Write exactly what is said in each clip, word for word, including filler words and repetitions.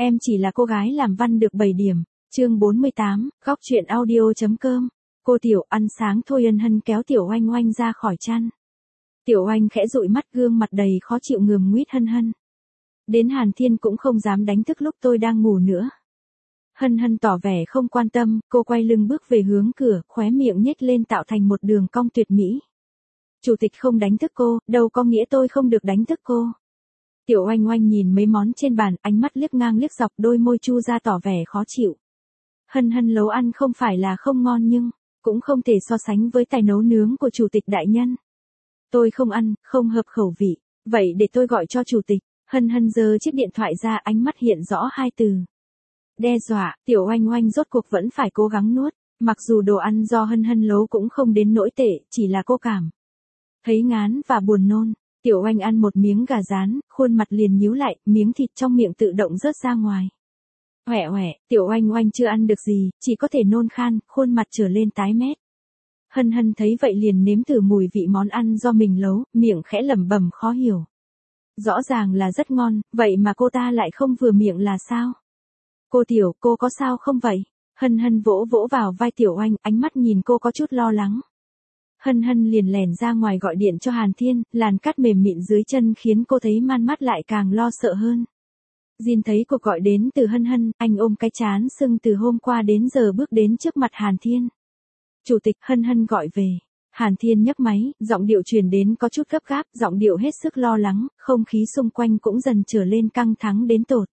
Em chỉ là cô gái làm văn được bảy điểm. Chương bốn mươi tám, góc chuyện audio.com. Cô Tiểu ăn sáng thôi. Ân Hân kéo Tiểu Oanh Oanh ra khỏi chăn. Tiểu Oanh khẽ dụi mắt, gương mặt đầy khó chịu ngườm nguýt. Hân Hân. Đến Hàn Thiên cũng không dám đánh thức lúc tôi đang ngủ nữa. Hân Hân tỏ vẻ không quan tâm, cô quay lưng bước về hướng cửa, khóe miệng nhếch lên tạo thành một đường cong tuyệt mỹ. Chủ tịch không đánh thức cô, đâu có nghĩa tôi không được đánh thức cô. Tiểu Oanh Oanh nhìn mấy món trên bàn, ánh mắt liếc ngang liếc dọc, đôi môi chu ra tỏ vẻ khó chịu. Hân Hân nấu ăn không phải là không ngon nhưng cũng không thể so sánh với tài nấu nướng của chủ tịch đại nhân. Tôi không ăn, không hợp khẩu vị, vậy để tôi gọi cho chủ tịch. Hân Hân giơ chiếc điện thoại ra, ánh mắt hiện rõ hai từ. Đe dọa. Tiểu Oanh Oanh rốt cuộc vẫn phải cố gắng nuốt, mặc dù đồ ăn do Hân Hân nấu cũng không đến nỗi tệ, chỉ là cô cảm thấy ngán và buồn nôn. Tiểu Oanh ăn một miếng gà rán, khuôn mặt liền nhíu lại, miếng thịt trong miệng tự động rớt ra ngoài. Hoẹ hoẹ, Tiểu Oanh Oanh chưa ăn được gì, chỉ có thể nôn khan, khuôn mặt trở lên tái mét. Hân Hân thấy vậy liền nếm thử mùi vị món ăn do mình nấu, miệng khẽ lẩm bẩm khó hiểu. Rõ ràng là rất ngon, vậy mà cô ta lại không vừa miệng là sao? Cô Tiểu, cô có sao không vậy? Hân Hân vỗ vỗ vào vai Tiểu Oanh, ánh mắt nhìn cô có chút lo lắng. Hân Hân liền lèn ra ngoài gọi điện cho Hàn Thiên, làn cát mềm mịn dưới chân khiến cô thấy man mắt lại càng lo sợ hơn. Jin thấy cuộc gọi đến từ Hân Hân, anh ôm cái trán sưng từ hôm qua đến giờ bước đến trước mặt Hàn Thiên. Chủ tịch. Hân Hân gọi về. Hàn Thiên nhấc máy, giọng điệu truyền đến có chút gấp gáp, giọng điệu hết sức lo lắng, không khí xung quanh cũng dần trở lên căng thẳng đến tột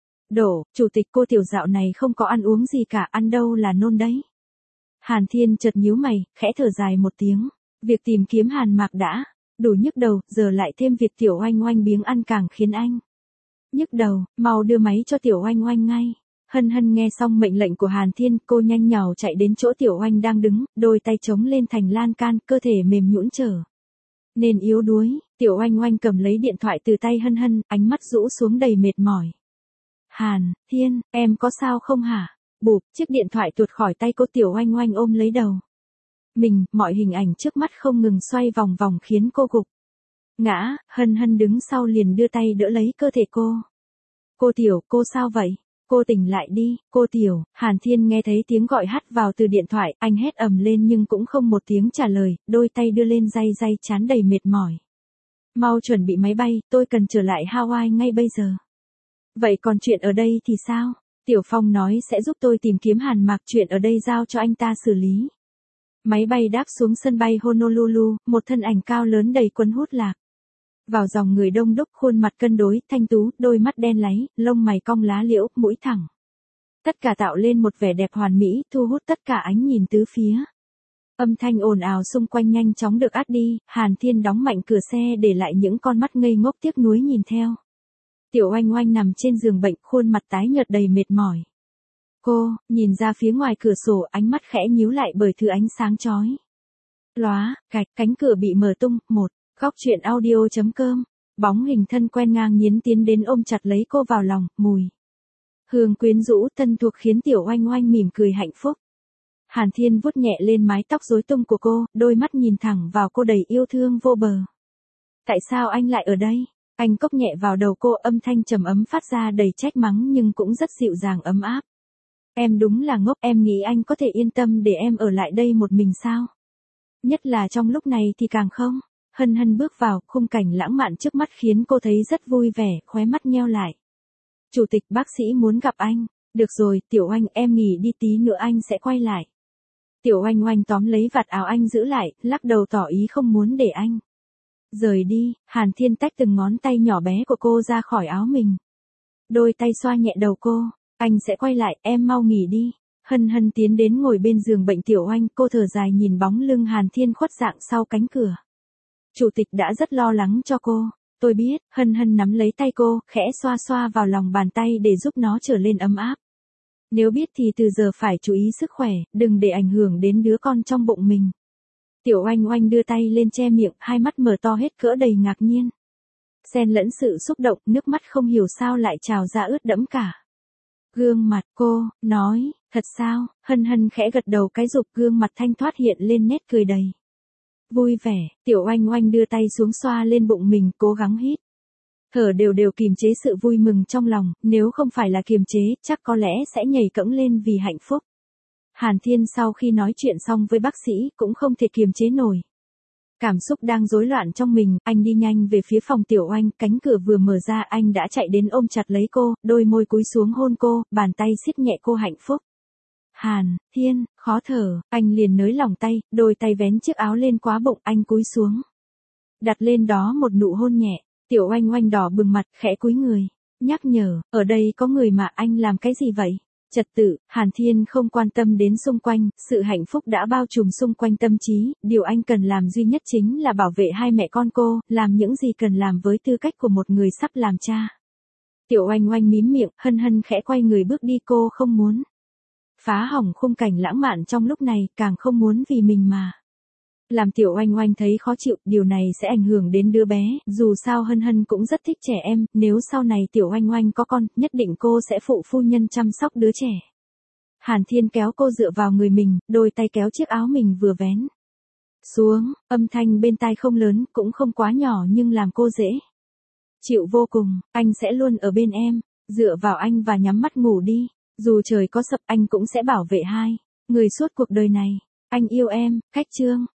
độ. Chủ tịch, cô Tiểu dạo này không có ăn uống gì cả, ăn đâu là nôn đấy. Hàn Thiên chợt nhíu mày, khẽ thở dài một tiếng. Việc tìm kiếm Hàn Mạc đã đủ nhức đầu, giờ lại thêm việc Tiểu Oanh Oanh biếng ăn càng khiến anh nhức đầu. Mau đưa máy cho Tiểu Oanh Oanh ngay. Hân Hân nghe xong mệnh lệnh của Hàn Thiên, cô nhanh nhào chạy đến chỗ Tiểu Oanh đang đứng, đôi tay chống lên thành lan can, cơ thể mềm nhũn trở nên yếu đuối. Tiểu Oanh Oanh cầm lấy điện thoại từ tay Hân Hân, ánh mắt rũ xuống đầy mệt mỏi. Hàn Thiên, em có sao không hả? Bụp, chiếc điện thoại tuột khỏi tay cô. Tiểu Oanh Oanh ôm lấy đầu mình, mọi hình ảnh trước mắt không ngừng xoay vòng vòng khiến cô gục ngã. Hân Hân đứng sau liền đưa tay đỡ lấy cơ thể cô. Cô Tiểu, cô sao vậy? Cô tỉnh lại đi, cô Tiểu. Hàn Thiên nghe thấy tiếng gọi hắt vào từ điện thoại, anh hét ầm lên nhưng cũng không một tiếng trả lời, đôi tay đưa lên day day chán đầy mệt mỏi. Mau chuẩn bị máy bay, tôi cần trở lại Hawaii ngay bây giờ. Vậy còn chuyện ở đây thì sao? Tiểu Phong nói sẽ giúp tôi tìm kiếm Hàn Mạc, chuyện ở đây giao cho anh ta xử lý. Máy bay đáp xuống sân bay Honolulu, một thân ảnh cao lớn đầy cuốn hút lạc vào dòng người đông đúc, khuôn mặt cân đối, thanh tú, đôi mắt đen láy, lông mày cong lá liễu, mũi thẳng. Tất cả tạo lên một vẻ đẹp hoàn mỹ, thu hút tất cả ánh nhìn tứ phía. Âm thanh ồn ào xung quanh nhanh chóng được át đi, Hàn Thiên đóng mạnh cửa xe để lại những con mắt ngây ngốc tiếc nuối nhìn theo. Tiểu Oanh Oanh nằm trên giường bệnh, khuôn mặt tái nhợt đầy mệt mỏi. Cô nhìn ra phía ngoài cửa sổ, ánh mắt khẽ nhíu lại bởi thứ ánh sáng chói lóa, gạch, cánh cửa bị mở tung. Một, góc chuyện audio.com. Bóng hình thân quen ngang nhiên tiến đến ôm chặt lấy cô vào lòng, mùi hương quyến rũ thân thuộc khiến Tiểu Oanh Oanh mỉm cười hạnh phúc. Hàn Thiên vuốt nhẹ lên mái tóc rối tung của cô, đôi mắt nhìn thẳng vào cô đầy yêu thương vô bờ. Tại sao anh lại ở đây? Anh cốc nhẹ vào đầu cô, âm thanh trầm ấm phát ra đầy trách mắng nhưng cũng rất dịu dàng ấm áp. Em đúng là ngốc, em nghĩ anh có thể yên tâm để em ở lại đây một mình sao? Nhất là trong lúc này thì càng không. Hân Hân bước vào, khung cảnh lãng mạn trước mắt khiến cô thấy rất vui vẻ, khóe mắt nheo lại. Chủ tịch, bác sĩ muốn gặp anh. Được rồi, Tiểu Oanh, em nghỉ đi, tí nữa anh sẽ quay lại. Tiểu Oanh Oanh tóm lấy vạt áo anh giữ lại, lắc đầu tỏ ý không muốn để anh rời đi. Hàn Thiên tách từng ngón tay nhỏ bé của cô ra khỏi áo mình. Đôi tay xoa nhẹ đầu cô. Anh sẽ quay lại, em mau nghỉ đi. Hân Hân tiến đến ngồi bên giường bệnh Tiểu Oanh, cô thở dài nhìn bóng lưng Hàn Thiên khuất dạng sau cánh cửa. Chủ tịch đã rất lo lắng cho cô. Tôi biết. Hân Hân nắm lấy tay cô, khẽ xoa xoa vào lòng bàn tay để giúp nó trở lên ấm áp. Nếu biết thì từ giờ phải chú ý sức khỏe, đừng để ảnh hưởng đến đứa con trong bụng mình. Tiểu Oanh Oanh đưa tay lên che miệng, hai mắt mở to hết cỡ đầy ngạc nhiên. Xen lẫn sự xúc động, nước mắt không hiểu sao lại trào ra ướt đẫm cả gương mặt. Cô nói, thật sao? Hân Hân khẽ gật đầu cái rụp, gương mặt thanh thoát hiện lên nét cười đầy vui vẻ. Tiểu Oanh Oanh đưa tay xuống xoa lên bụng mình, cố gắng hít Thở đều đều kiềm chế sự vui mừng trong lòng, nếu không phải là kiềm chế, chắc có lẽ sẽ nhảy cẫng lên vì hạnh phúc. Hàn Thiên sau khi nói chuyện xong với bác sĩ, cũng không thể kiềm chế nổi. Cảm xúc đang rối loạn trong mình, anh đi nhanh về phía phòng Tiểu Oanh, cánh cửa vừa mở ra anh đã chạy đến ôm chặt lấy cô, đôi môi cúi xuống hôn cô, bàn tay siết nhẹ cô hạnh phúc. Hàn Thiên, khó thở, anh liền nới lỏng tay, đôi tay vén chiếc áo lên quá bụng, anh cúi xuống. Đặt lên đó một nụ hôn nhẹ, Tiểu Oanh Oanh đỏ bừng mặt, khẽ cúi người, nhắc nhở, ở đây có người mà anh làm cái gì vậy? Trật tự, Hàn Thiên không quan tâm đến xung quanh, sự hạnh phúc đã bao trùm xung quanh tâm trí, điều anh cần làm duy nhất chính là bảo vệ hai mẹ con cô, làm những gì cần làm với tư cách của một người sắp làm cha. Tiểu Oanh Oanh mím miệng, hân hân khẽ quay người bước đi, cô không muốn phá hỏng khung cảnh lãng mạn trong lúc này, càng không muốn vì mình mà làm Tiểu Oanh Oanh thấy khó chịu, điều này sẽ ảnh hưởng đến đứa bé, dù sao Hân Hân cũng rất thích trẻ em, nếu sau này Tiểu Oanh Oanh có con, nhất định cô sẽ phụ phu nhân chăm sóc đứa trẻ. Hàn Thiên kéo cô dựa vào người mình, đôi tay kéo chiếc áo mình vừa vén xuống, âm thanh bên tai không lớn, cũng không quá nhỏ nhưng làm cô dễ chịu vô cùng. Anh sẽ luôn ở bên em, dựa vào anh và nhắm mắt ngủ đi, dù trời có sập anh cũng sẽ bảo vệ hai người suốt cuộc đời này. Anh yêu em, Cách Chương.